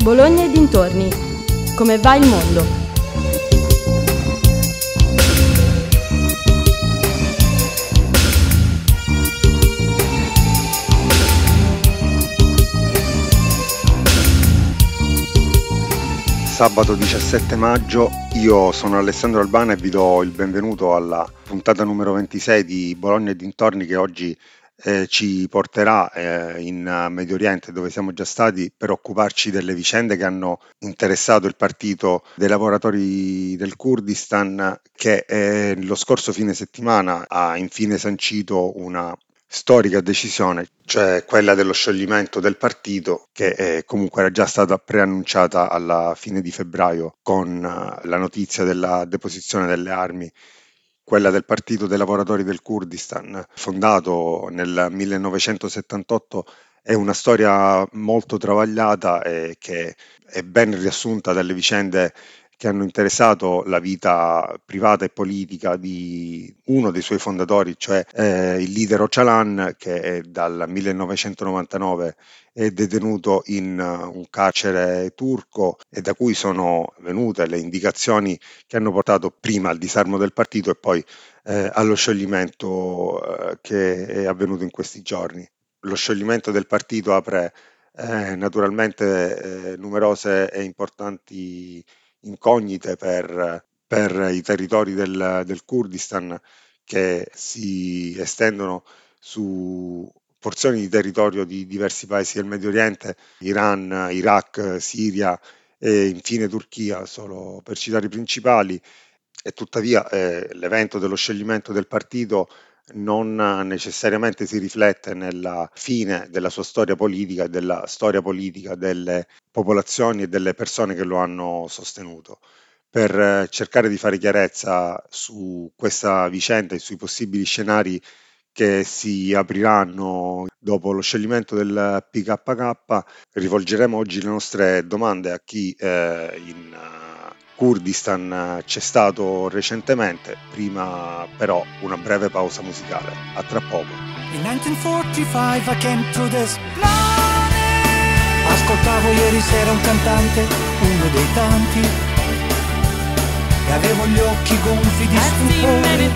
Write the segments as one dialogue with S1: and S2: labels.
S1: Bologna e dintorni. Come va il mondo?
S2: Sabato 17 maggio, io sono Alessandro Albana e vi do il benvenuto alla puntata numero 26 di Bologna e dintorni, che oggi ci porterà in Medio Oriente, dove siamo già stati, per occuparci delle vicende che hanno interessato il partito dei lavoratori del Kurdistan, che lo scorso fine settimana ha infine sancito una storica decisione, cioè quella dello scioglimento del partito, che comunque era già stata preannunciata alla fine di febbraio con la notizia della deposizione delle armi. Quella del Partito dei Lavoratori del Kurdistan, fondato nel 1978, è una storia molto travagliata e che è ben riassunta dalle vicende che hanno interessato la vita privata e politica di uno dei suoi fondatori, cioè il leader Öcalan, che dal 1999 è detenuto in un carcere turco e da cui sono venute le indicazioni che hanno portato prima al disarmo del partito e poi allo scioglimento che è avvenuto in questi giorni. Lo scioglimento del partito apre naturalmente numerose e importanti incognite per i territori del Kurdistan, che si estendono su porzioni di territorio di diversi paesi del Medio Oriente, Iran, Iraq, Siria e infine Turchia, solo per citare i principali. E tuttavia l'evento dello scioglimento del partito non necessariamente si riflette nella fine della sua storia politica e della storia politica delle popolazioni e delle persone che lo hanno sostenuto. Per cercare di fare chiarezza su questa vicenda e sui possibili scenari che si apriranno dopo lo scioglimento del PKK, rivolgeremo oggi le nostre domande a chi in Kurdistan c'è stato recentemente. Prima però una breve pausa musicale. A tra poco.
S3: In 1945 I came to this planet. Ascoltavo ieri sera un cantante, uno dei tanti, e avevo gli occhi gonfi di stupore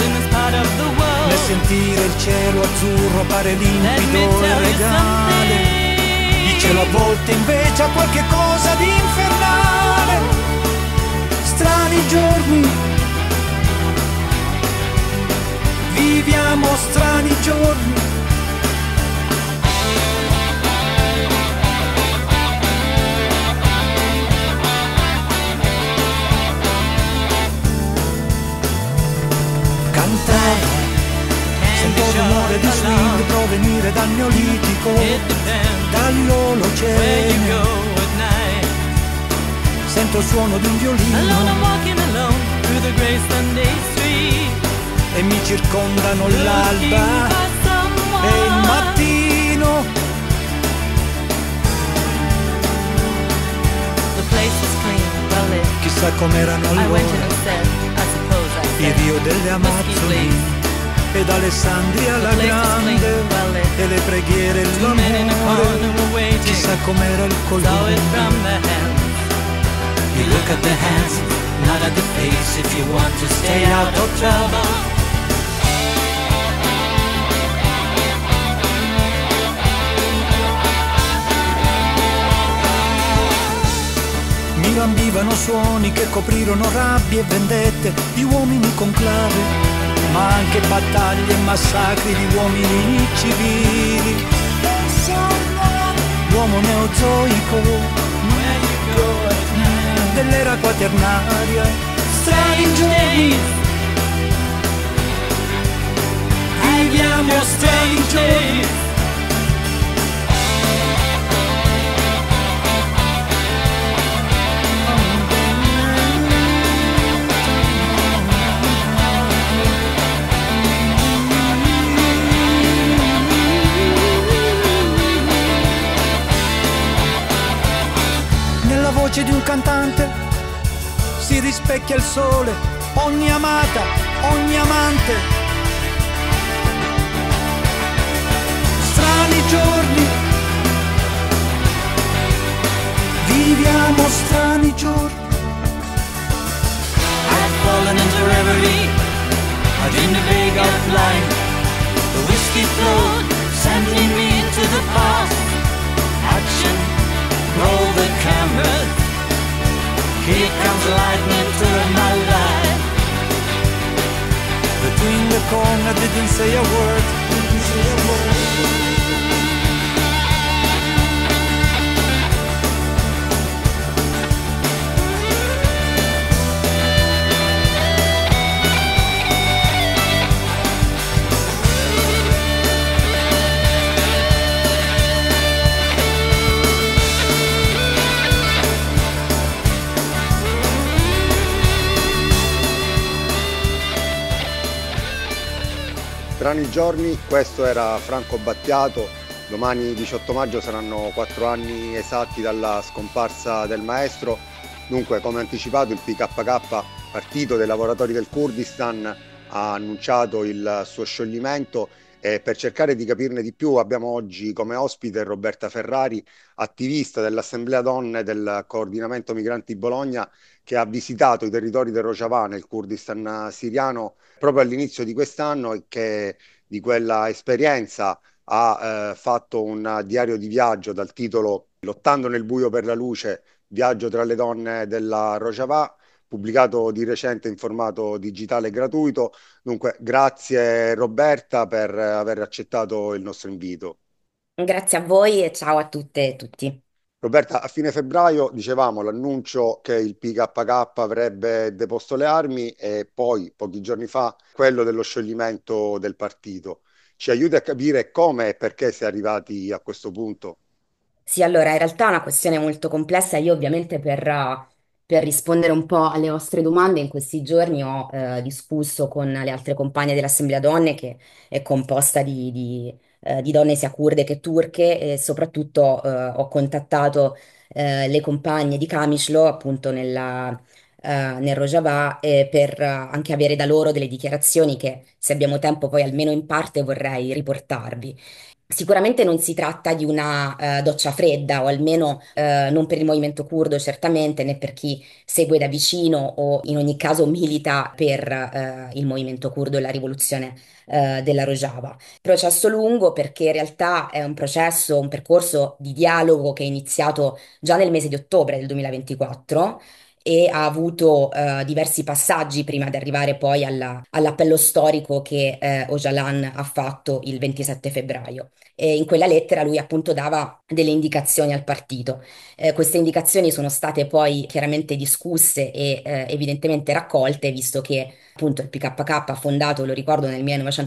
S3: nel sentire il cielo azzurro pare limpido e regale. Il cielo a volte invece ha qualche cosa di infernale. Strani giorni, viviamo strani giorni. Cantare, sento il rumore di swing provenire dal Neolitico, dall'Olocene. Sento il suono di un violino e mi circondano l'alba e il mattino. Chissà com'erano allora il Rio delle Amazzoni ed Alessandria la Grande e le preghiere e l'amore. Chissà com'era il colore. You look at the hands, not at the face, if you want to stay out of trouble. Mi lambivano suoni che coprirono rabbie e vendette di uomini con clave, ma anche battaglie e massacri di uomini civili. L'uomo neozoico dell'era quaternaria. Strani giorni, viviamo strani giorni. Nella voce di un cantante si rispecchia il sole, ogni amata, ogni amante. Strani giorni, Viviamo strani giorni. I've fallen into reverie, but in the vague outline, the whiskey flowed, sending me into the past. Action, roll the camera. Here comes lightning to my life. Between the corner, didn't say a word. Didn't say a word.
S2: Strani giorni, questo era Franco Battiato. Domani 18 maggio saranno 4 anni esatti dalla scomparsa del maestro. Dunque, come anticipato, il PKK, Partito dei Lavoratori del Kurdistan, ha annunciato il suo scioglimento e per cercare di capirne di più abbiamo oggi come ospite Roberta Ferrari, attivista dell'Assemblea Donne del Coordinamento Migranti Bologna, che ha visitato i territori del Rojava nel Kurdistan siriano proprio all'inizio di quest'anno e che di quella esperienza ha fatto un diario di viaggio dal titolo Lottando nel buio per la luce, viaggio tra le donne della Rojava, pubblicato di recente in formato digitale gratuito. Dunque, grazie Roberta per aver accettato il nostro invito.
S4: Grazie a voi e ciao a tutte e tutti.
S2: Roberta, a fine febbraio dicevamo l'annuncio che il PKK avrebbe deposto le armi e poi, pochi giorni fa, quello dello scioglimento del partito. Ci aiuta a capire come e perché si è arrivati a questo punto?
S4: Sì, allora, in realtà è una questione molto complessa. Io ovviamente per rispondere un po' alle vostre domande, in questi giorni ho discusso con le altre compagne dell'Assemblea Donne, che è composta di donne sia kurde che turche, e soprattutto ho contattato le compagne di Kamishlo, appunto nel Rojava, per anche avere da loro delle dichiarazioni che, se abbiamo tempo, poi almeno in parte vorrei riportarvi. Sicuramente non si tratta di una doccia fredda, o almeno non per il movimento curdo, certamente, né per chi segue da vicino o in ogni caso milita per il movimento curdo e la rivoluzione della Rojava. Processo lungo perché in realtà è un processo, un percorso di dialogo che è iniziato già nel mese di ottobre del 2024 e ha avuto diversi passaggi prima di arrivare poi all'appello storico che Öcalan ha fatto il 27 febbraio. E in quella lettera lui appunto dava delle indicazioni al partito. Queste indicazioni sono state poi chiaramente discusse e evidentemente raccolte, visto che appunto il PKK, fondato, lo ricordo, nel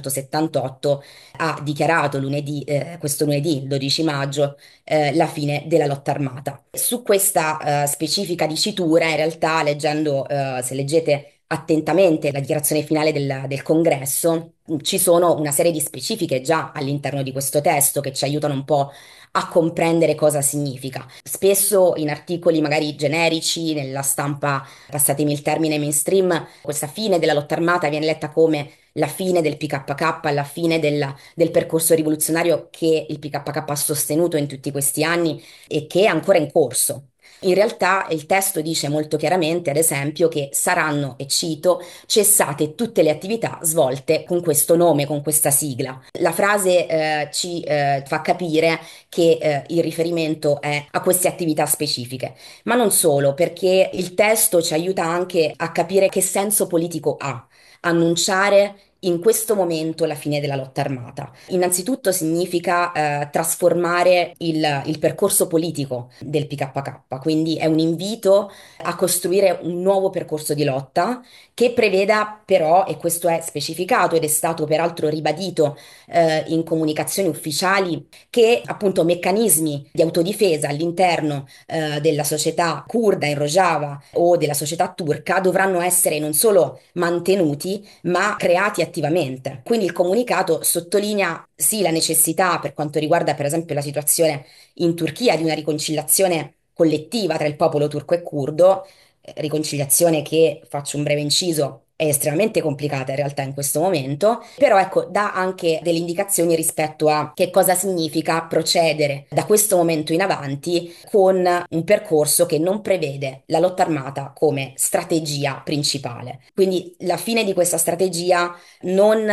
S4: 1978, ha dichiarato questo lunedì, il 12 maggio, la fine della lotta armata. Su questa specifica dicitura, in realtà, leggendo, se leggete attentamente la dichiarazione finale del Congresso, ci sono una serie di specifiche già all'interno di questo testo che ci aiutano un po' a comprendere cosa significa. Spesso in articoli magari generici, nella stampa, passatemi il termine mainstream, questa fine della lotta armata viene letta come la fine del PKK, la fine del percorso rivoluzionario che il PKK ha sostenuto in tutti questi anni e che è ancora in corso. In realtà il testo dice molto chiaramente, ad esempio, che saranno, e cito, cessate tutte le attività svolte con questo nome, con questa sigla. La frase ci fa capire che il riferimento è a queste attività specifiche, ma non solo, perché il testo ci aiuta anche a capire che senso politico ha annunciare in questo momento la fine della lotta armata. Innanzitutto significa trasformare il percorso politico del PKK, quindi è un invito a costruire un nuovo percorso di lotta che preveda però, e questo è specificato ed è stato peraltro ribadito in comunicazioni ufficiali, che appunto meccanismi di autodifesa all'interno della società curda in Rojava o della società turca dovranno essere non solo mantenuti, ma creati attivamente. Quindi il comunicato sottolinea sì la necessità, per quanto riguarda per esempio la situazione in Turchia, di una riconciliazione collettiva tra il popolo turco e curdo, riconciliazione che, faccio un breve inciso, è estremamente complicata in realtà in questo momento, però ecco, dà anche delle indicazioni rispetto a che cosa significa procedere da questo momento in avanti con un percorso che non prevede la lotta armata come strategia principale. Quindi la fine di questa strategia non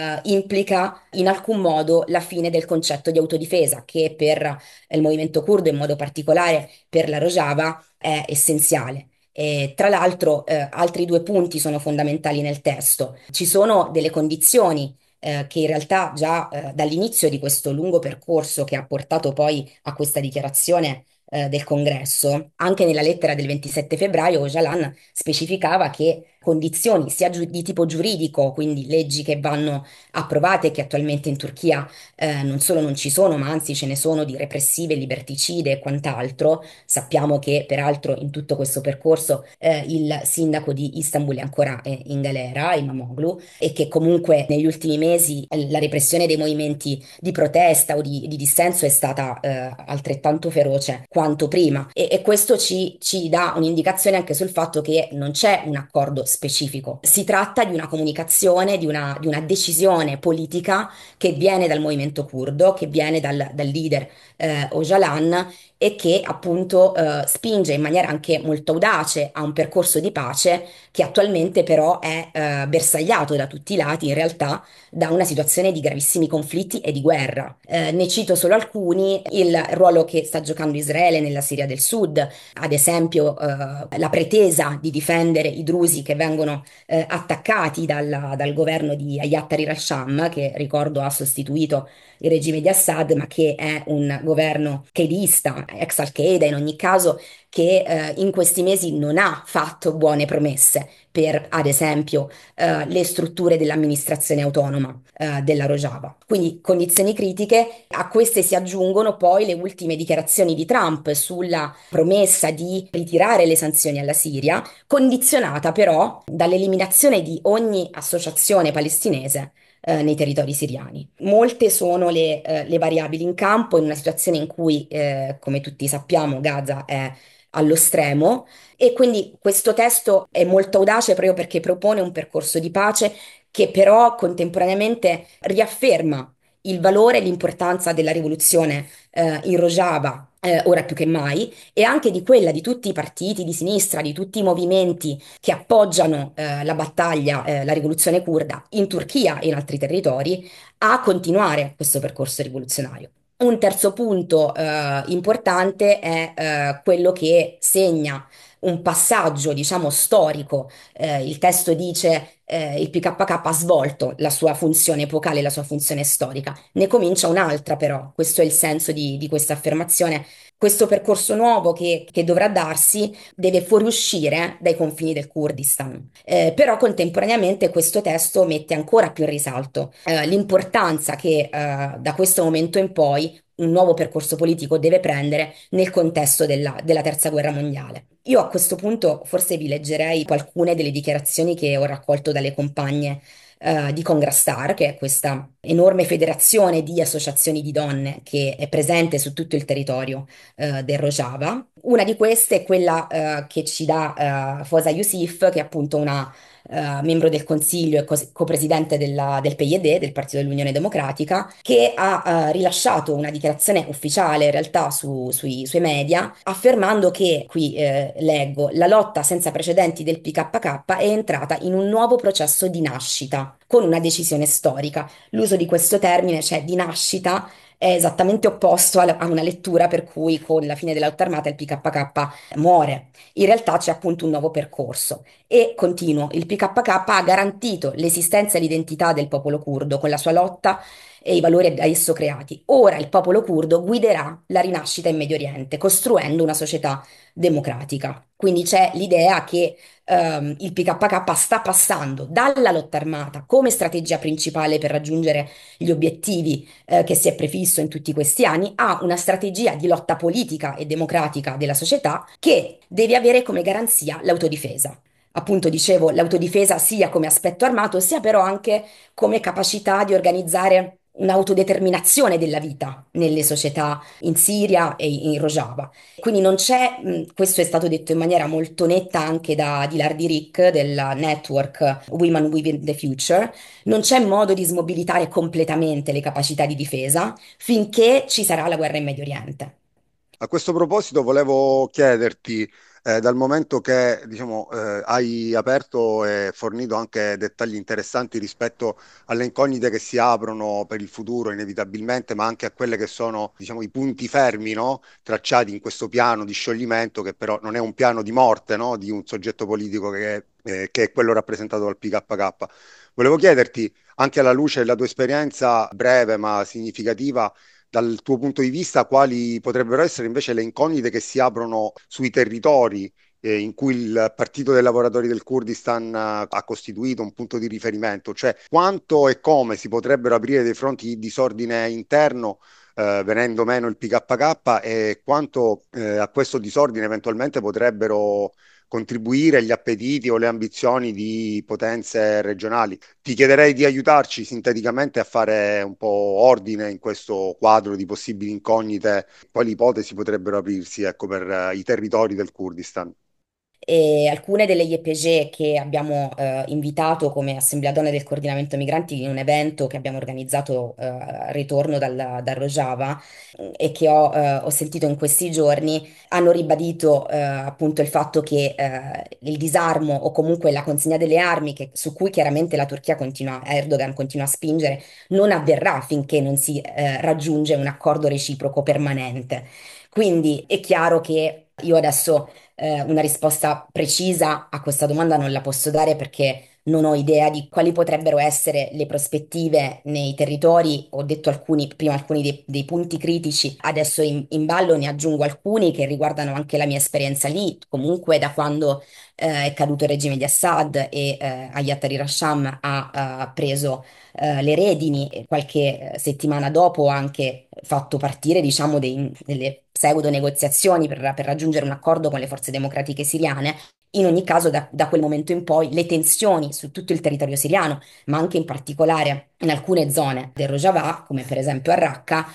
S4: implica in alcun modo la fine del concetto di autodifesa, che per il movimento curdo, in modo particolare per la Rojava, è essenziale. E tra l'altro, altri due punti sono fondamentali nel testo. Ci sono delle condizioni che in realtà già dall'inizio di questo lungo percorso che ha portato poi a questa dichiarazione del Congresso, anche nella lettera del 27 febbraio, Öcalan specificava che condizioni sia di tipo giuridico, quindi leggi che vanno approvate, che attualmente in Turchia non solo non ci sono, ma anzi ce ne sono di repressive, liberticide e quant'altro. Sappiamo che peraltro in tutto questo percorso il sindaco di Istanbul è ancora in galera, Imamoglu, e che comunque negli ultimi mesi la repressione dei movimenti di protesta o di dissenso è stata altrettanto feroce quanto prima. E questo ci dà un'indicazione anche sul fatto che non c'è un accordo specifico. Si tratta di una comunicazione, di una decisione politica che viene dal movimento curdo, che viene dal leader Öcalan e che appunto spinge in maniera anche molto audace a un percorso di pace che attualmente però è bersagliato da tutti i lati, in realtà da una situazione di gravissimi conflitti e di guerra. Ne cito solo alcuni: il ruolo che sta giocando Israele nella Siria del Sud, ad esempio la pretesa di difendere i drusi che vengono attaccati dal governo di Hayat Tahrir al-Sham, che ricordo ha sostituito il regime di Assad, ma che è un governo qaedista, ex Al-Qaeda in ogni caso, che in questi mesi non ha fatto buone promesse per, ad esempio, le strutture dell'amministrazione autonoma della Rojava. Quindi condizioni critiche, a queste si aggiungono poi le ultime dichiarazioni di Trump sulla promessa di ritirare le sanzioni alla Siria, condizionata però dall'eliminazione di ogni associazione palestinese nei territori siriani. Molte sono le variabili in campo in una situazione in cui, come tutti sappiamo, Gaza è allo stremo e quindi questo testo è molto audace proprio perché propone un percorso di pace che però contemporaneamente riafferma il valore e l'importanza della rivoluzione in Rojava, ora più che mai, e anche di quella di tutti i partiti di sinistra, di tutti i movimenti che appoggiano la battaglia, la rivoluzione curda in Turchia e in altri territori, a continuare questo percorso rivoluzionario. Un terzo punto importante è quello che segna un passaggio, diciamo, storico. Il testo dice il PKK ha svolto la sua funzione epocale, la sua funzione storica. Ne comincia un'altra, però. Questo è il senso di questa affermazione. Questo percorso nuovo che dovrà darsi deve fuoriuscire dai confini del Kurdistan. Però contemporaneamente questo testo mette ancora più in risalto l'importanza che da questo momento in poi un nuovo percorso politico deve prendere nel contesto della Terza Guerra Mondiale. Io a questo punto forse vi leggerei alcune delle dichiarazioni che ho raccolto dalle compagne di Congrastar, che è questa enorme federazione di associazioni di donne che è presente su tutto il territorio del Rojava. Una di queste è quella che ci dà Fosa Yusuf, che è appunto una membro del Consiglio e copresidente del PYD, del Partito dell'Unione Democratica, che ha rilasciato una dichiarazione ufficiale in realtà sui suoi media, affermando che, qui leggo, la lotta senza precedenti del PKK è entrata in un nuovo processo di nascita, con una decisione storica. L'uso di questo termine, cioè di nascita, è esattamente opposto a una lettura per cui con la fine della lotta armata il PKK muore. In realtà c'è appunto un nuovo percorso. E continuo, il PKK ha garantito l'esistenza e l'identità del popolo curdo con la sua lotta e i valori da esso creati. Ora il popolo curdo guiderà la rinascita in Medio Oriente, costruendo una società democratica. Quindi c'è l'idea che il PKK sta passando dalla lotta armata come strategia principale per raggiungere gli obiettivi che si è prefisso in tutti questi anni a una strategia di lotta politica e democratica della società che deve avere come garanzia l'autodifesa. Appunto, dicevo, l'autodifesa sia come aspetto armato, sia però anche come capacità di organizzare un'autodeterminazione della vita nelle società in Siria e in Rojava. Quindi non c'è, questo è stato detto in maniera molto netta anche da Dilar Dirik del network Women Within the Future, non c'è modo di smobilitare completamente le capacità di difesa finché ci sarà la guerra in Medio Oriente.
S2: A questo proposito volevo chiederti, dal momento che diciamo, hai aperto e fornito anche dettagli interessanti rispetto alle incognite che si aprono per il futuro inevitabilmente, ma anche a quelle che sono diciamo, i punti fermi, no? Tracciati in questo piano di scioglimento, che però non è un piano di morte, no? Di un soggetto politico che è quello rappresentato dal PKK. Volevo chiederti, anche alla luce della tua esperienza breve ma significativa, dal tuo punto di vista, quali potrebbero essere invece le incognite che si aprono sui territori in cui il Partito dei Lavoratori del Kurdistan ha costituito un punto di riferimento, cioè quanto e come si potrebbero aprire dei fronti di disordine interno venendo meno il PKK e quanto a questo disordine eventualmente potrebbero contribuire gli appetiti o le ambizioni di potenze regionali. Ti chiederei di aiutarci sinteticamente a fare un po' ordine in questo quadro di possibili incognite, quali ipotesi potrebbero aprirsi, ecco, per i territori del Kurdistan.
S4: E alcune delle IEPG che abbiamo invitato come Assemblea Donne del Coordinamento Migranti in un evento che abbiamo organizzato al ritorno dal Rojava e che ho sentito in questi giorni, hanno ribadito appunto il fatto che il disarmo o comunque la consegna delle armi, su cui chiaramente la Turchia continua, Erdogan continua a spingere, non avverrà finché non si raggiunge un accordo reciproco permanente. Quindi è chiaro che io adesso una risposta precisa a questa domanda non la posso dare perché non ho idea di quali potrebbero essere le prospettive nei territori. Ho detto prima alcuni dei punti critici, adesso in ballo ne aggiungo alcuni che riguardano anche la mia esperienza lì. Comunque da quando è caduto il regime di Assad e Ayat Tahrir al-Sham ha preso le redini e qualche settimana dopo ha anche fatto partire, diciamo, delle pseudo negoziazioni per raggiungere un accordo con le forze democratiche siriane. In ogni caso, da quel momento in poi, le tensioni su tutto il territorio siriano, ma anche in particolare in alcune zone del Rojava, come per esempio a Raqqa,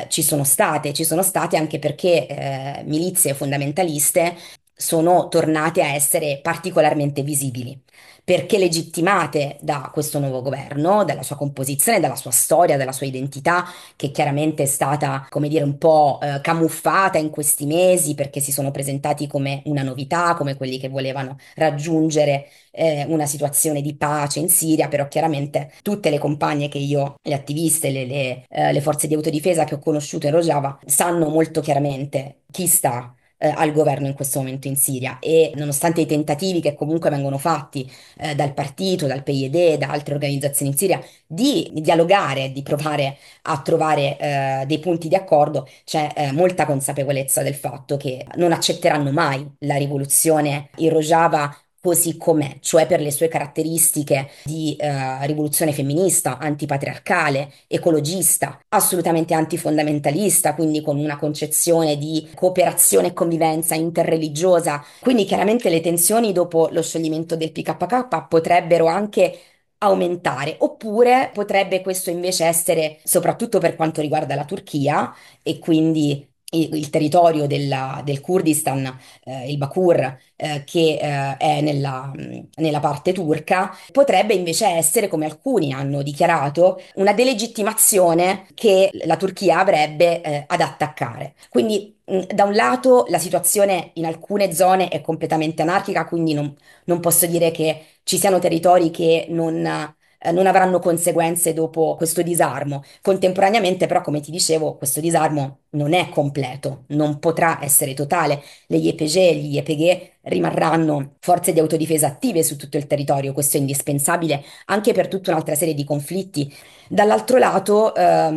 S4: ci sono state anche perché milizie fondamentaliste sono tornate a essere particolarmente visibili perché legittimate da questo nuovo governo, dalla sua composizione, dalla sua storia, dalla sua identità, che chiaramente è stata, come dire, un po' camuffata in questi mesi perché si sono presentati come una novità, come quelli che volevano raggiungere una situazione di pace in Siria, però chiaramente tutte le compagne che io, le attiviste, le forze di autodifesa che ho conosciuto in Rojava, sanno molto chiaramente chi sta al governo in questo momento in Siria e nonostante i tentativi che comunque vengono fatti dal partito, dal PYD, da altre organizzazioni in Siria di dialogare, di provare a trovare dei punti di accordo, c'è molta consapevolezza del fatto che non accetteranno mai la rivoluzione in Rojava così com'è, cioè per le sue caratteristiche di rivoluzione femminista, antipatriarcale, ecologista, assolutamente antifondamentalista, quindi con una concezione di cooperazione e convivenza interreligiosa. Quindi chiaramente le tensioni dopo lo scioglimento del PKK potrebbero anche aumentare, oppure potrebbe questo invece essere, soprattutto per quanto riguarda la Turchia e quindi il territorio del Kurdistan, il Bakur, che è nella parte turca, potrebbe invece essere, come alcuni hanno dichiarato, una delegittimazione che la Turchia avrebbe ad attaccare. Quindi, da un lato, la situazione in alcune zone è completamente anarchica, quindi non posso dire che ci siano territori che non avranno conseguenze dopo questo disarmo. Contemporaneamente, però, come ti dicevo, questo disarmo non è completo, non potrà essere totale. Le YPG e gli YPG rimarranno forze di autodifesa attive su tutto il territorio, questo è indispensabile anche per tutta un'altra serie di conflitti. Dall'altro lato,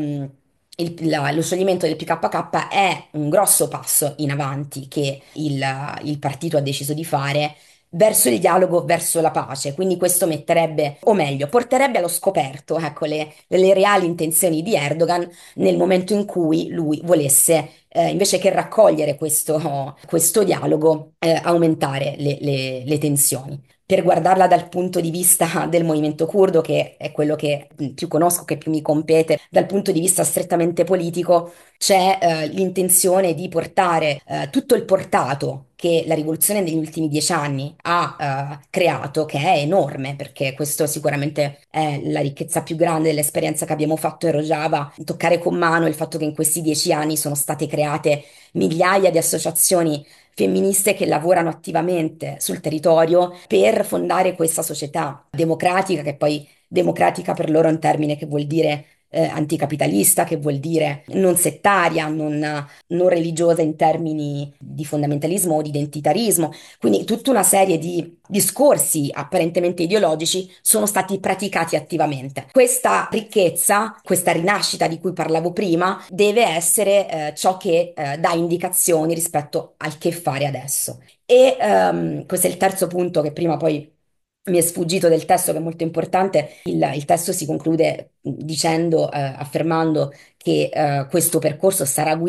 S4: lo scioglimento del PKK è un grosso passo in avanti che il partito ha deciso di fare verso il dialogo, verso la pace. Quindi questo metterebbe, o meglio, porterebbe allo scoperto, ecco, le reali intenzioni di Erdogan nel momento in cui lui volesse, invece che raccogliere questo dialogo, aumentare le tensioni. per guardarla dal punto di vista del movimento curdo, che è quello che più conosco, che più mi compete, dal punto di vista strettamente politico, c'è l'intenzione di portare tutto il portato che la rivoluzione degli ultimi 10 anni ha creato, che è enorme, perché questo sicuramente è la ricchezza più grande dell'esperienza che abbiamo fatto in Rojava, toccare con mano il fatto che in questi 10 anni sono state create migliaia di associazioni femministe che lavorano attivamente sul territorio per fondare questa società democratica, che poi democratica per loro è un termine che vuol dire anticapitalista, che vuol dire non settaria, non religiosa in termini di fondamentalismo o di identitarismo. Quindi tutta una serie di discorsi apparentemente ideologici sono stati praticati attivamente. Questa ricchezza, questa rinascita di cui parlavo prima, deve essere ciò che dà indicazioni rispetto al che fare adesso. E questo è il terzo punto che prima poi mi è sfuggito del testo, che è molto importante. Il testo si conclude dicendo, affermando che questo percorso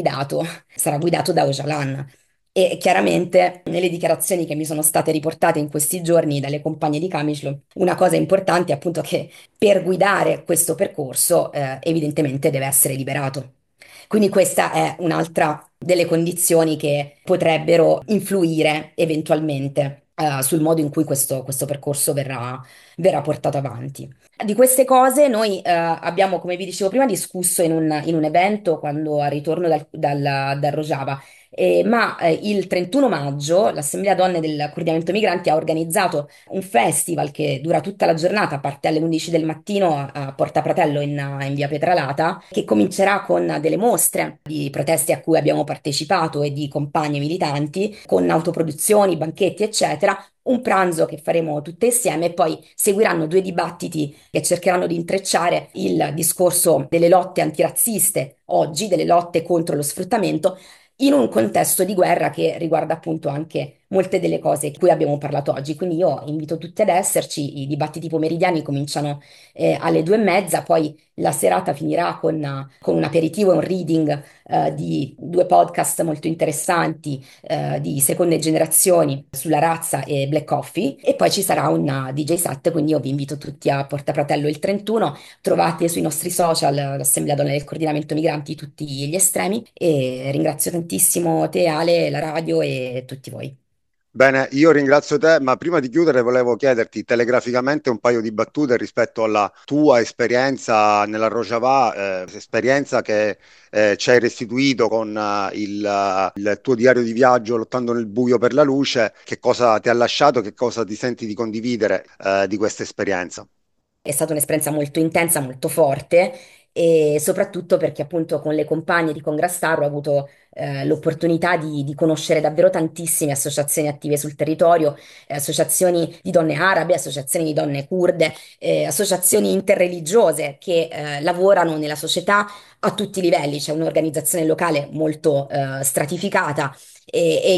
S4: sarà guidato da Öcalan. E chiaramente nelle dichiarazioni che mi sono state riportate in questi giorni dalle compagne di Kamishlo, una cosa importante è appunto che per guidare questo percorso evidentemente deve essere liberato. Quindi questa è un'altra delle condizioni che potrebbero influire eventualmente sul modo in cui questo percorso verrà portato avanti. Di queste cose noi abbiamo, come vi dicevo prima, discusso in un evento quando al ritorno dal Rojava. Ma il 31 maggio l'Assemblea Donne del Coordinamento Migranti ha organizzato un festival che dura tutta la giornata, a parte alle 11 del mattino a Porta Pratello in via Pietralata, che comincerà con delle mostre di proteste a cui abbiamo partecipato e di compagne militanti, con autoproduzioni, banchetti, eccetera. Un pranzo che faremo tutte insieme e poi seguiranno due dibattiti che cercheranno di intrecciare il discorso delle lotte antirazziste oggi, delle lotte contro lo sfruttamento, in un contesto di guerra che riguarda appunto anche molte delle cose di cui abbiamo parlato oggi. Quindi io invito tutti ad esserci, i dibattiti pomeridiani cominciano alle 2:30, poi la serata finirà con un aperitivo e un reading di due podcast molto interessanti di seconde generazioni sulla razza e Black Coffee, e poi ci sarà un DJ set, quindi io vi invito tutti a Porta Fratello il 31. Trovate sui nostri social l'Assemblea Donne del Coordinamento Migranti tutti gli estremi, e ringrazio tantissimo te, Ale, la radio e tutti voi.
S2: Bene, io ringrazio te, ma prima di chiudere volevo chiederti telegraficamente un paio di battute rispetto alla tua esperienza nella Rojava, esperienza che ci hai restituito con il tuo diario di viaggio lottando nel buio per la luce. Che cosa ti ha lasciato, che cosa ti senti di condividere di questa esperienza?
S4: È stata un'esperienza molto intensa, molto forte, e soprattutto perché appunto con le compagne di Congrastar ho avuto l'opportunità di conoscere davvero tantissime associazioni attive sul territorio, associazioni di donne arabe, associazioni di donne kurde, associazioni interreligiose che lavorano nella società a tutti i livelli. C'è un'organizzazione locale molto stratificata, e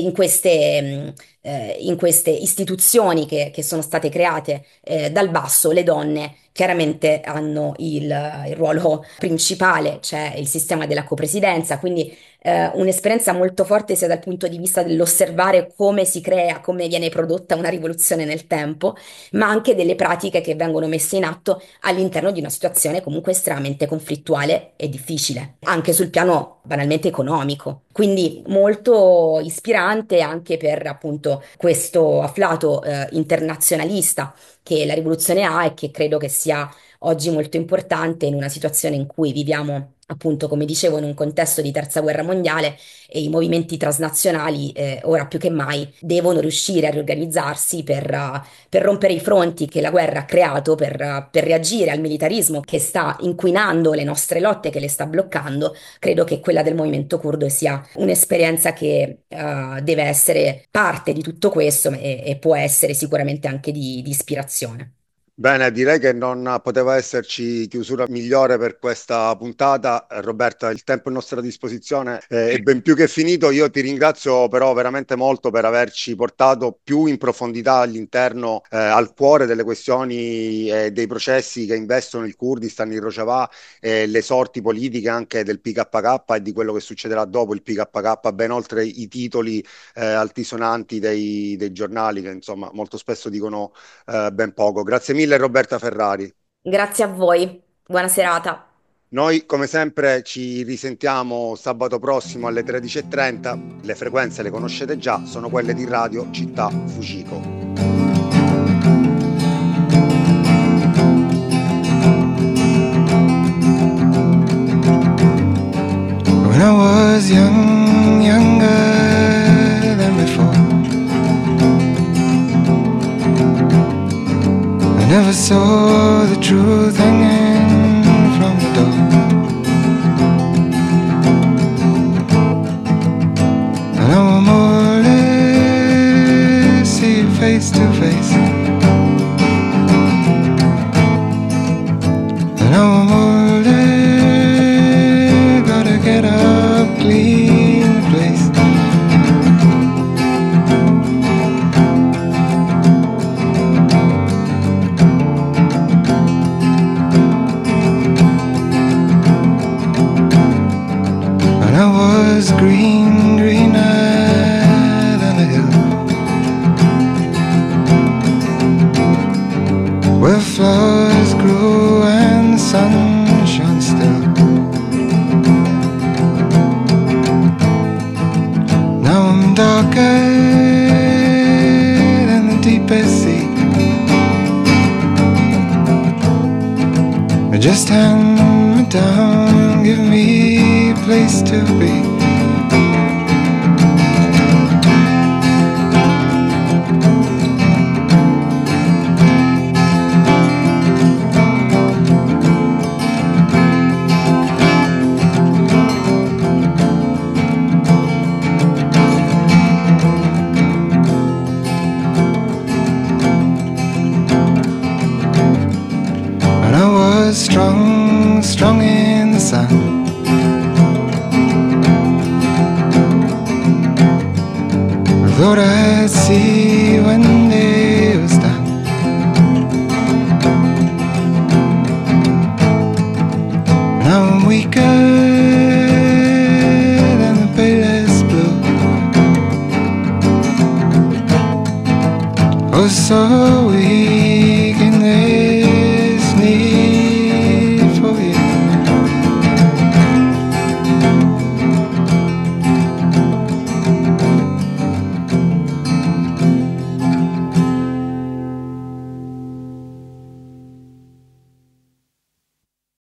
S4: in queste istituzioni che sono state create dal basso, le donne chiaramente hanno il ruolo principale. C'è il sistema della copresidenza, quindi un'esperienza molto forte sia dal punto di vista dell'osservare come si crea, come viene prodotta una rivoluzione nel tempo, ma anche delle pratiche che vengono messe in atto all'interno di una situazione comunque estremamente conflittuale e difficile, anche sul piano banalmente economico. Quindi molto ispirante anche per appunto questo afflato internazionalista che la rivoluzione ha, e che credo che sia oggi molto importante in una situazione in cui viviamo, appunto, come dicevo, in un contesto di terza guerra mondiale, e i movimenti transnazionali ora più che mai devono riuscire a riorganizzarsi per rompere i fronti che la guerra ha creato, per reagire al militarismo che sta inquinando le nostre lotte, che le sta bloccando. Credo che quella del movimento curdo sia un'esperienza che deve essere parte di tutto questo, e può essere sicuramente anche di ispirazione.
S2: Bene, direi che non poteva esserci chiusura migliore per questa puntata. Roberta, il tempo a nostra disposizione è ben più che finito. Io ti ringrazio però veramente molto per averci portato più in profondità all'interno, al cuore delle questioni e dei processi che investono il Kurdistan, il Rojava e le sorti politiche anche del PKK e di quello che succederà dopo il PKK, ben oltre i titoli altisonanti dei giornali che insomma molto spesso dicono ben poco. Grazie mille Roberta Ferrari.
S4: Grazie a voi, buona serata.
S2: Noi come sempre ci risentiamo sabato prossimo alle 13:30. Le frequenze le conoscete già, sono quelle di Radio Città Fucico.
S3: When I was young, younger than before, I never saw the truth hanging from the door. And now I'm more or less see you face to face. And now I'm more or less gotta get up, clean the place. And I was green, greener than the hill, where flowers grew and the sun shone still. Now I'm darker than the deepest sea. Just hand me down, give me a place to be. And I was strong, strong in the sun. I thought I'd see when day was done. Now I'm weaker than the palest blue. Oh, so weak.